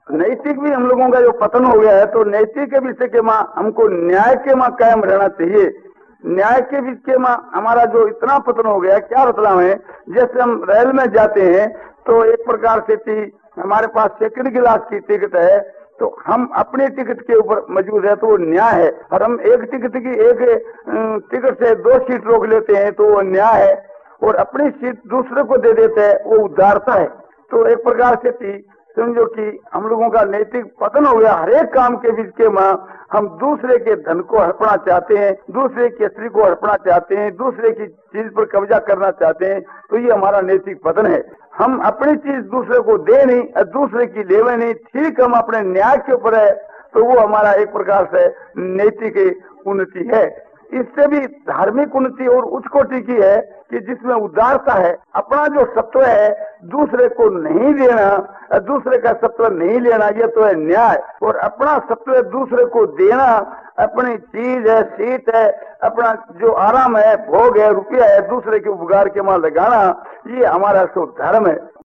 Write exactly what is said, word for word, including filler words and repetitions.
नैतिक भी हम लोगों का जो पतन हो गया है, तो नैतिक के विषय के माँ हमको न्याय के माँ कायम रहना चाहिए। न्याय के विषय के माँ हमारा जो इतना पतन हो गया, क्या मतलब है, जैसे हम रेल में जाते हैं तो एक प्रकार से थी, हमारे पास सेकंड क्लास की टिकट है, तो हम अपने टिकट के ऊपर मौजूद है तो वो न्याय है, और हम एक टिकट की एक टिकट से दो सीट रोक लेते हैं तो वो न्याय है, और अपनी सीट दूसरे को दे देते हैं, वो उदारता है। तो एक प्रकार से थी, समझो कि हम लोगों का नैतिक पतन हो गया। हर एक काम के बीच के माँ हम दूसरे के धन को हड़पना चाहते हैं, दूसरे के स्त्री को हड़पना चाहते हैं, दूसरे की चीज पर कब्जा करना चाहते हैं, तो ये हमारा नैतिक पतन है। हम अपनी चीज दूसरे को दे नहीं और दूसरे की लेवे नहीं, ठीक हम अपने न्याय के ऊपर है, तो वो हमारा एक प्रकार से नैतिक उन्नति है। इससे भी धार्मिक उन्नति और उच्च कोटि की है कि जिसमें उदारता है, अपना जो सत्व है दूसरे को नहीं देना, दूसरे का सत्व नहीं लेना, ये तो है न्याय। और अपना सत्व दूसरे को देना, अपनी चीज है, सीट है, अपना जो आराम है, भोग है, रुपया है, दूसरे के उपकार के मां लगाना, ये हमारा शुद्ध धर्म है।